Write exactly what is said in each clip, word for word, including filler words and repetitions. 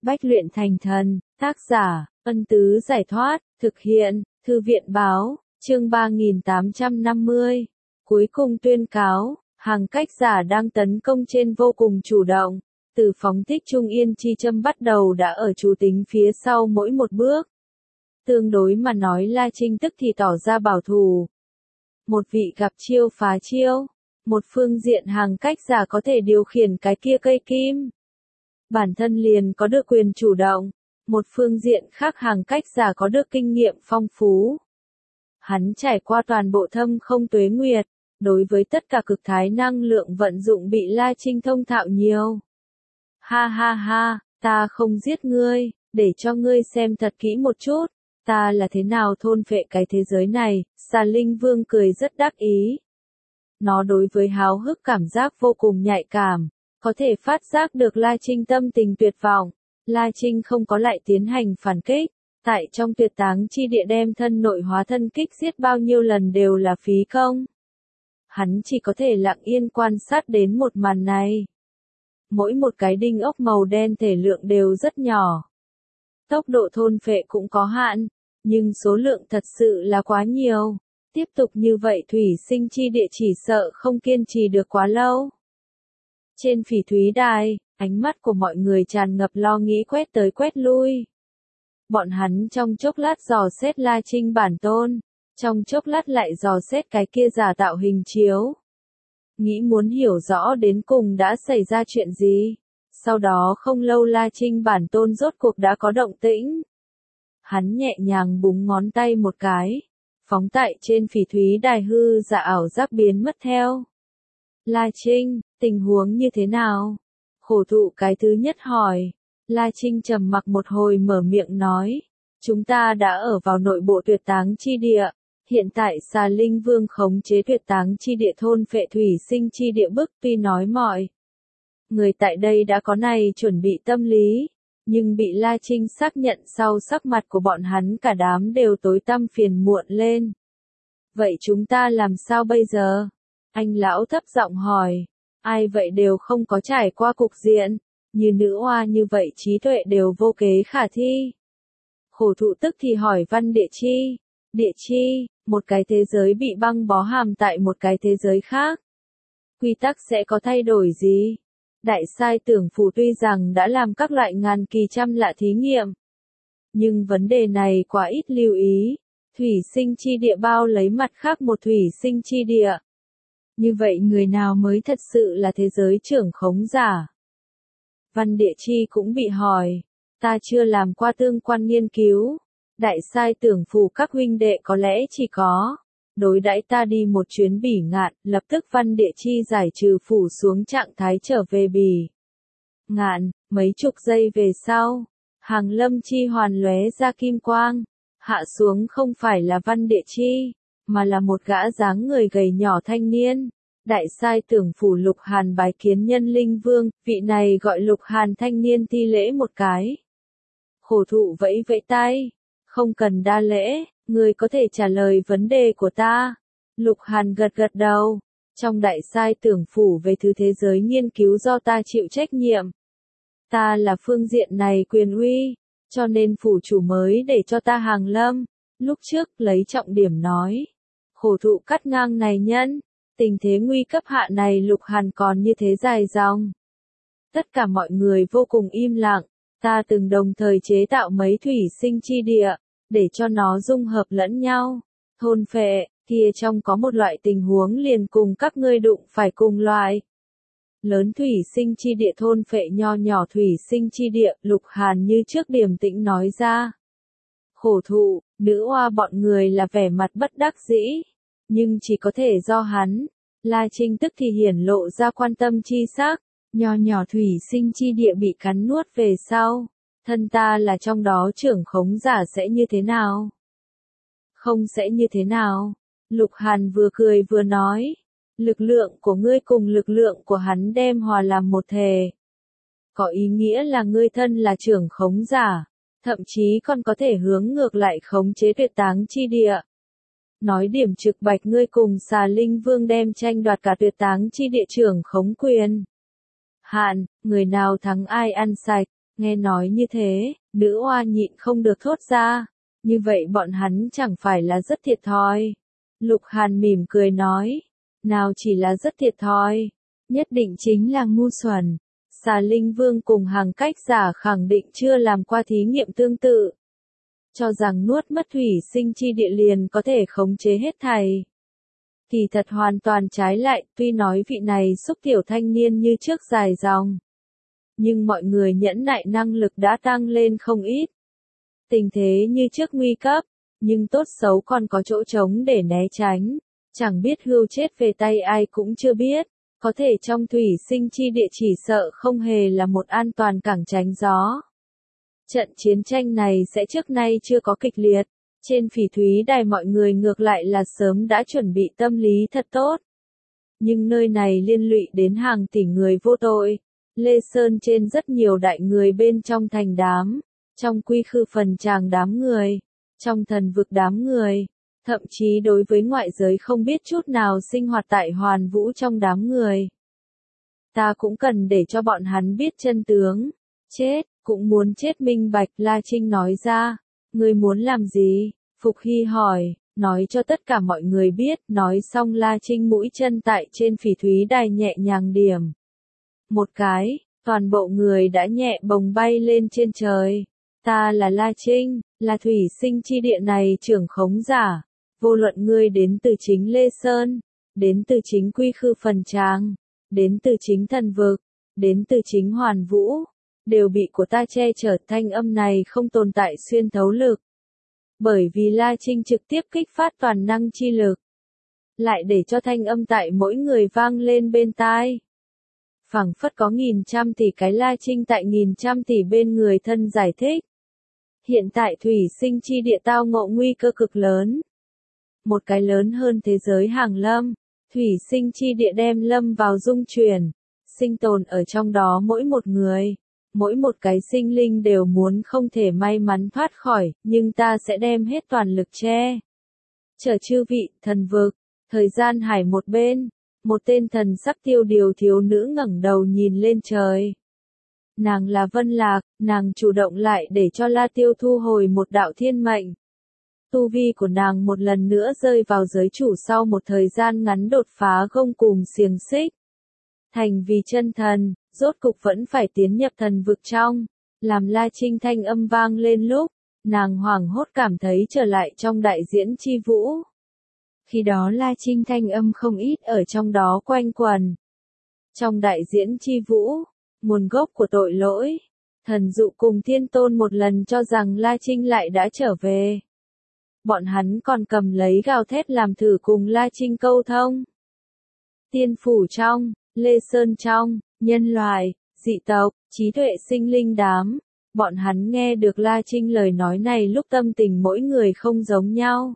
Bách luyện thành thần, tác giả, Ân Tứ Giải Thoát, thực hiện, Thư viện Báo, chương ba nghìn tám trăm năm mươi. Cuối cùng tuyên cáo, hàng cách giả đang tấn công trên vô cùng chủ động. Từ phóng thích Trung Yên Chi Châm bắt đầu đã ở chủ tính phía sau mỗi một bước. Tương đối mà nói La Trinh tức thì tỏ ra bảo thủ. Một vị gặp chiêu phá chiêu. Một phương diện hàng cách giả có thể điều khiển cái kia cây kim. Bản thân liền có được quyền chủ động. Một phương diện khác hàng cách giả có được kinh nghiệm phong phú. Hắn trải qua toàn bộ thâm không tuế nguyệt. Đối với tất cả cực thái năng lượng vận dụng bị La Trinh thông thạo nhiều. Ha ha ha, ta không giết ngươi, để cho ngươi xem thật kỹ một chút. Ta là thế nào thôn phệ cái thế giới này, Xà Linh Vương cười rất đắc ý. Nó đối với háo hức cảm giác vô cùng nhạy cảm, có thể phát giác được La Trinh tâm tình tuyệt vọng. La Trinh không có lại tiến hành phản kích, tại trong tuyệt táng chi địa đem thân nội hóa thân kích giết bao nhiêu lần đều là phí công. Hắn chỉ có thể lặng yên quan sát đến một màn này. Mỗi một cái đinh ốc màu đen thể lượng đều rất nhỏ. Tốc độ thôn phệ cũng có hạn, nhưng số lượng thật sự là quá nhiều. Tiếp tục như vậy thủy sinh chi địa chỉ sợ không kiên trì được quá lâu. Trên phỉ thúy đài, ánh mắt của mọi người tràn ngập lo nghĩ quét tới quét lui. Bọn hắn trong chốc lát dò xét La Trinh bản tôn, trong chốc lát lại dò xét cái kia giả tạo hình chiếu. Nghĩ muốn hiểu rõ đến cùng đã xảy ra chuyện gì. Sau đó không lâu La Trinh bản tôn rốt cuộc đã có động tĩnh. Hắn nhẹ nhàng búng ngón tay một cái. Phóng tại trên phỉ thúy đài hư giả ảo giác biến mất theo. La Trinh, tình huống như thế nào? Khổ thụ cái thứ nhất hỏi. La Trinh trầm mặc một hồi mở miệng nói. Chúng ta đã ở vào nội bộ tuyệt táng chi địa. Hiện tại Xà Linh Vương khống chế tuyệt táng chi địa thôn phệ thủy sinh chi địa bức tuy nói mọi. Người tại đây đã có này chuẩn bị tâm lý. Nhưng bị La Trinh xác nhận sau sắc mặt của bọn hắn cả đám đều tối tăm phiền muộn lên. Vậy chúng ta làm sao bây giờ? Anh lão thấp giọng hỏi. Ai vậy đều không có trải qua cục diện. Như nữ oa như vậy trí tuệ đều vô kế khả thi. Khổ thụ tức thì hỏi Văn Địa Chi. Địa Chi, một cái thế giới bị băng bó hàm tại một cái thế giới khác. Quy tắc sẽ có thay đổi gì? Đại sai tưởng phủ tuy rằng đã làm các loại ngàn kỳ trăm lạ thí nghiệm. Nhưng vấn đề này quá ít lưu ý. Thủy sinh chi địa bao lấy mặt khác một thủy sinh chi địa. Như vậy người nào mới thật sự là thế giới trưởng khống giả? Văn Địa Chi cũng bị hỏi. Ta chưa làm qua tương quan nghiên cứu. Đại sai tưởng phủ các huynh đệ có lẽ chỉ có. Đối đãi ta đi một chuyến bỉ ngạn, lập tức Văn Địa Chi giải trừ phủ xuống trạng thái trở về bỉ ngạn, mấy chục giây về sau, hàng lâm chi hoàn lóe ra kim quang, hạ xuống không phải là Văn Địa Chi, mà là một gã dáng người gầy nhỏ thanh niên. Đại sai tưởng phủ Lục Hàn bái kiến Nhân Linh Vương, vị này gọi Lục Hàn thanh niên thi lễ một cái. Khổ thụ vẫy vẫy tay, không cần đa lễ. Người có thể trả lời vấn đề của ta. Lục Hàn gật gật đầu. Trong đại sai tưởng phủ về thứ thế giới nghiên cứu do ta chịu trách nhiệm. Ta là phương diện này quyền uy, cho nên phủ chủ mới để cho ta hàng lâm. Lúc trước lấy trọng điểm nói. Khổ thụ cắt ngang này nhân. Tình thế nguy cấp hạ này Lục Hàn còn như thế dài dòng. Tất cả mọi người vô cùng im lặng. Ta từng đồng thời chế tạo mấy thủy sinh chi địa. Để cho nó dung hợp lẫn nhau. Thôn phệ, kia trong có một loại tình huống liền cùng các ngươi đụng phải cùng loại. Lớn thủy sinh chi địa thôn phệ nho nhỏ thủy sinh chi địa, Lục Hàn như trước điềm tĩnh nói ra. Khổ thụ, nữ oa bọn người là vẻ mặt bất đắc dĩ. Nhưng chỉ có thể do hắn. La Trinh tức thì hiển lộ ra quan tâm chi sắc. Nho nhỏ thủy sinh chi địa bị cắn nuốt về sau. Thân ta là trong đó trưởng khống giả sẽ như thế nào? Không sẽ như thế nào? Lục Hàn vừa cười vừa nói. Lực lượng của ngươi cùng lực lượng của hắn đem hòa làm một thể. Có ý nghĩa là ngươi thân là trưởng khống giả. Thậm chí còn có thể hướng ngược lại khống chế tuyệt táng chi địa. Nói điểm trực bạch ngươi cùng Xà Linh Vương đem tranh đoạt cả tuyệt táng chi địa trưởng khống quyền. Hạn, người nào thắng ai ăn sạch. Nghe nói như thế, nữ oa nhịn không được thốt ra. Như vậy bọn hắn chẳng phải là rất thiệt thòi. Lục Hàn mỉm cười nói. Nào chỉ là rất thiệt thòi. Nhất định chính là ngu xuẩn. Xà Linh Vương cùng Hằng Cách Giả khẳng định chưa làm qua thí nghiệm tương tự. Cho rằng nuốt mất thủy sinh chi địa liền có thể khống chế hết thảy. Kỳ thật hoàn toàn trái lại, tuy nói vị này xúc tiểu thanh niên như trước dài dòng. Nhưng mọi người nhẫn nại năng lực đã tăng lên không ít. Tình thế như trước nguy cấp, nhưng tốt xấu còn có chỗ trống để né tránh. Chẳng biết hưu chết về tay ai cũng chưa biết. Có thể trong thủy sinh chi địa chỉ sợ không hề là một an toàn cảng tránh gió. Trận chiến tranh này sẽ trước nay chưa có kịch liệt. Trên Phỉ Thúy Đài mọi người ngược lại là sớm đã chuẩn bị tâm lý thật tốt. Nhưng nơi này liên lụy đến hàng tỷ người vô tội. Lê Sơn trên rất nhiều đại người bên trong thành đám. Trong quy khư phần tràng đám người. Trong thần vực đám người. Thậm chí đối với ngoại giới không biết chút nào sinh hoạt tại hoàn vũ trong đám người. Ta cũng cần để cho bọn hắn biết chân tướng. Chết, cũng muốn chết minh bạch, La Trinh nói ra. Ngươi muốn làm gì? Phục Hy hỏi, nói cho tất cả mọi người biết. Nói xong La Trinh mũi chân tại trên Phỉ Thúy Đài nhẹ nhàng điểm. Một cái, toàn bộ người đã nhẹ bồng bay lên trên trời. Ta là La Trinh, là thủy sinh chi địa này trưởng khống giả. Vô luận ngươi đến từ chính Lê Sơn, đến từ chính quy khư phần tràng, đến từ chính thần vực, đến từ chính hoàn vũ, đều bị của ta che chở. Thanh âm này không tồn tại xuyên thấu lực. Bởi vì La Trinh trực tiếp kích phát toàn năng chi lực. Lại để cho thanh âm tại mỗi người vang lên bên tai. Phảng phất có nghìn trăm tỷ cái La Trinh tại nghìn trăm tỷ bên người thân giải thích. Hiện tại thủy sinh chi địa tao ngộ nguy cơ cực lớn. Một cái lớn hơn thế giới hàng lâm, thủy sinh chi địa đem lâm vào dung chuyển, sinh tồn ở trong đó mỗi một người, mỗi một cái sinh linh đều muốn không thể may mắn thoát khỏi, nhưng ta sẽ đem hết toàn lực che. Chở chư vị, thần vực, thời gian hải một bên, một tên thần sắc tiêu điều thiếu nữ ngẩng đầu nhìn lên trời. Nàng là Vân Lạc, nàng chủ động lại để cho La Tiêu thu hồi một đạo thiên mệnh. Tu vi của nàng một lần nữa rơi vào giới chủ sau một thời gian ngắn đột phá gông cùm xiềng xích. Thành vì chân thần, rốt cục vẫn phải tiến nhập thần vực trong. Làm La Trinh thanh âm vang lên lúc, nàng hoảng hốt cảm thấy trở lại trong đại diễn chi vũ. Khi đó La Trinh thanh âm không ít ở trong đó quanh quần. Trong đại diễn chi vũ, nguồn gốc của tội lỗi, thần dụ cùng thiên tôn một lần cho rằng La Trinh lại đã trở về. Bọn hắn còn cầm lấy gào thét làm thử cùng La Trinh câu thông. Tiên phủ trong, Lê Sơn trong, nhân loại, dị tộc, trí tuệ sinh linh đám. Bọn hắn nghe được La Trinh lời nói này lúc tâm tình mỗi người không giống nhau.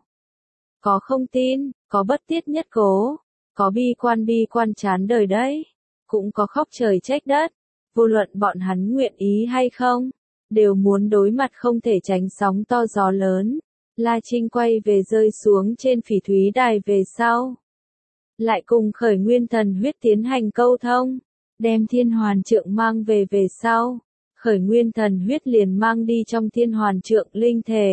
Có không tin, có bất tiết nhất cố, có bi quan bi quan chán đời đấy, cũng có khóc trời trách đất. Vô luận bọn hắn nguyện ý hay không, đều muốn đối mặt không thể tránh sóng to gió lớn. La Trinh quay về rơi xuống trên Phỉ Thúy Đài về sau. Lại cùng khởi nguyên thần huyết tiến hành câu thông, đem thiên hoàn trượng mang về về sau. Khởi nguyên thần huyết liền mang đi trong thiên hoàn trượng linh thể.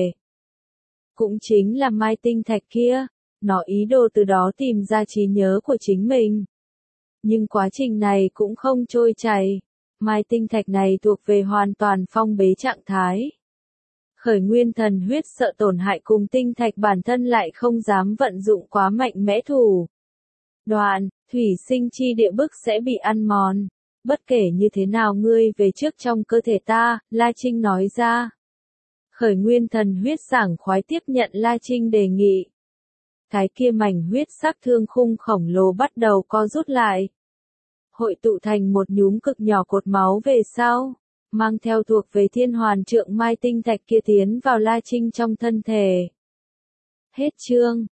Cũng chính là mai tinh thạch kia, nó ý đồ từ đó tìm ra trí nhớ của chính mình. Nhưng quá trình này cũng không trôi chảy. Mai tinh thạch này thuộc về hoàn toàn phong bế trạng thái. Khởi nguyên thần huyết sợ tổn hại cùng tinh thạch bản thân lại không dám vận dụng quá mạnh mẽ thủ. Đoạn, thủy sinh chi địa bức sẽ bị ăn mòn. Bất kể như thế nào ngươi về trước trong cơ thể ta, La Trinh nói ra. Khởi nguyên thần huyết sảng khoái tiếp nhận La Trinh đề nghị. Cái kia mảnh huyết sắc thương khung khổng lồ bắt đầu co rút lại. Hội tụ thành một nhúm cực nhỏ cột máu về sau, mang theo thuộc về thiên hoàn trượng mai tinh thạch kia tiến vào La Trinh trong thân thể. Hết chương.